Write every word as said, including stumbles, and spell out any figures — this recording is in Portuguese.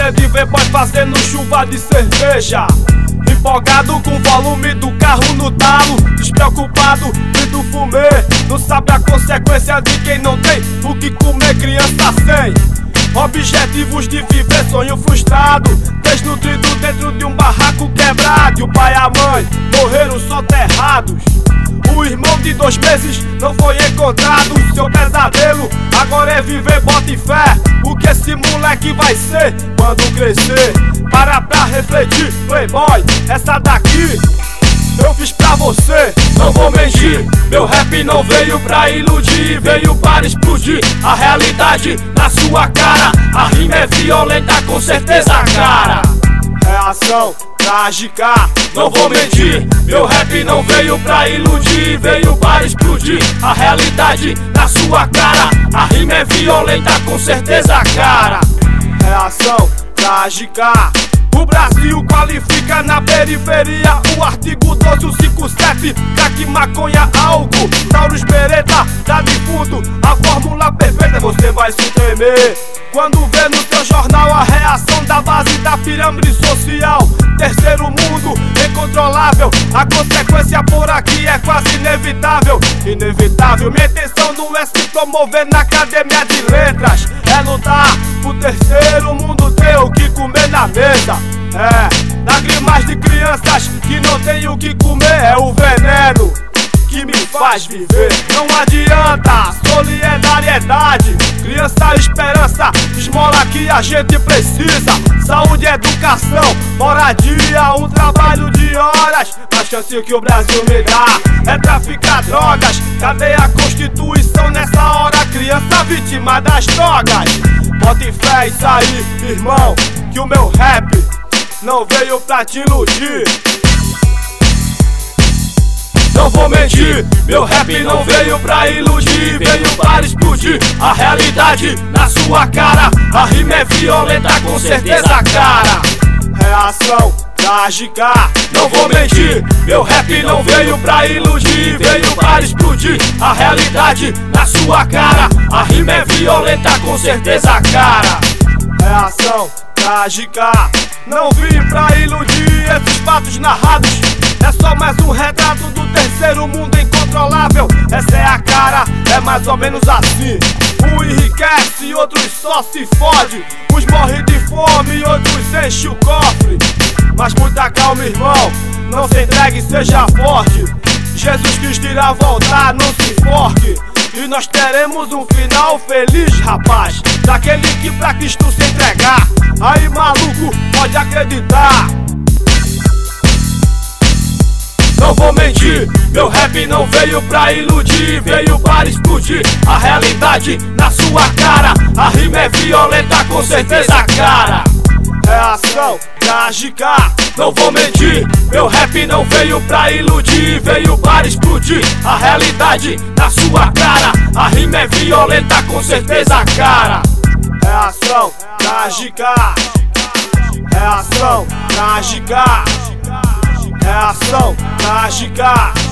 é de ver boy fazendo chuva de cerveja, empolgado com o volume do carro no talo, despreocupado e do fumê, não sabe a consequência de quem não tem o que comer, criança sem objetivos de viver, sonho frustrado, desnutrido dentro de um barraco quebrado. E o pai e a mãe morreram soterrados. O irmão de dois meses não foi encontrado. Seu pesadelo agora é viver, bota e fé. O que esse moleque vai ser quando crescer? Para pra refletir, playboy, essa daqui eu fiz pra você, não vou mentir. Meu rap não veio pra iludir, veio para explodir a realidade na sua cara. A rima é violenta, com certeza, cara. Reação trágica, não vou mentir. Meu rap não veio pra iludir, veio para explodir a realidade na sua cara. A rima é violenta, com certeza, cara. Reação trágica. O Brasil qualifica na periferia o artigo doze cinquenta e sete, crack, maconha, álcool, Taurus, bereta, tá de fundo, a fórmula perfeita. Você vai se tremer quando vê no seu jornal a reação da base da pirâmide social. Terceiro mundo incontrolável, a consequência por aqui é quase inevitável. Inevitável, minha intenção não é se promover na academia de letras, é lutar pro terceiro mundo ter o que comer na mesa. É, lágrimas de crianças que não tem o que comer, é o veneno que me faz viver. Não adianta solidariedade, criança, esperança, esmola que a gente precisa. Saúde, educação, moradia, um trabalho de horas. Mas chance que o Brasil me dá é traficar drogas. Cadê a Constituição nessa hora? Criança vítima das drogas. Bote fé isso aí, irmão, que o meu rap não veio pra te iludir. Não vou mentir, meu rap não veio pra iludir, veio para explodir a realidade na sua cara. A rima é violenta, com certeza, cara. Reação trágica, não vou mentir. Meu rap não veio pra iludir, veio para explodir a realidade na sua cara. A rima é violenta, com certeza, cara. Reação trágica, não vim pra iludir. Esses fatos narrados é só mais um retrato do terceiro mundo incontrolável. Essa é a cara, é mais ou menos assim. Um enriquece, outros só se fode. Uns morrem de fome, outros enchem o cofre. Mas muita calma, irmão, não se entregue, seja forte. Jesus Cristo irá voltar, não se enforque. E nós teremos um final feliz, rapaz, daquele que pra Cristo se entregar. Aí, maluco, pode acreditar. Não vou mentir, meu rap não veio pra iludir, veio para explodir a realidade na sua cara. A rima é violenta, com certeza, cara. Reação trágica, não vou mentir. Meu rap não veio pra iludir, veio para explodir a realidade na sua cara. A rima é violenta, com certeza, cara. Reação trágica, reação trágica, reação trágica.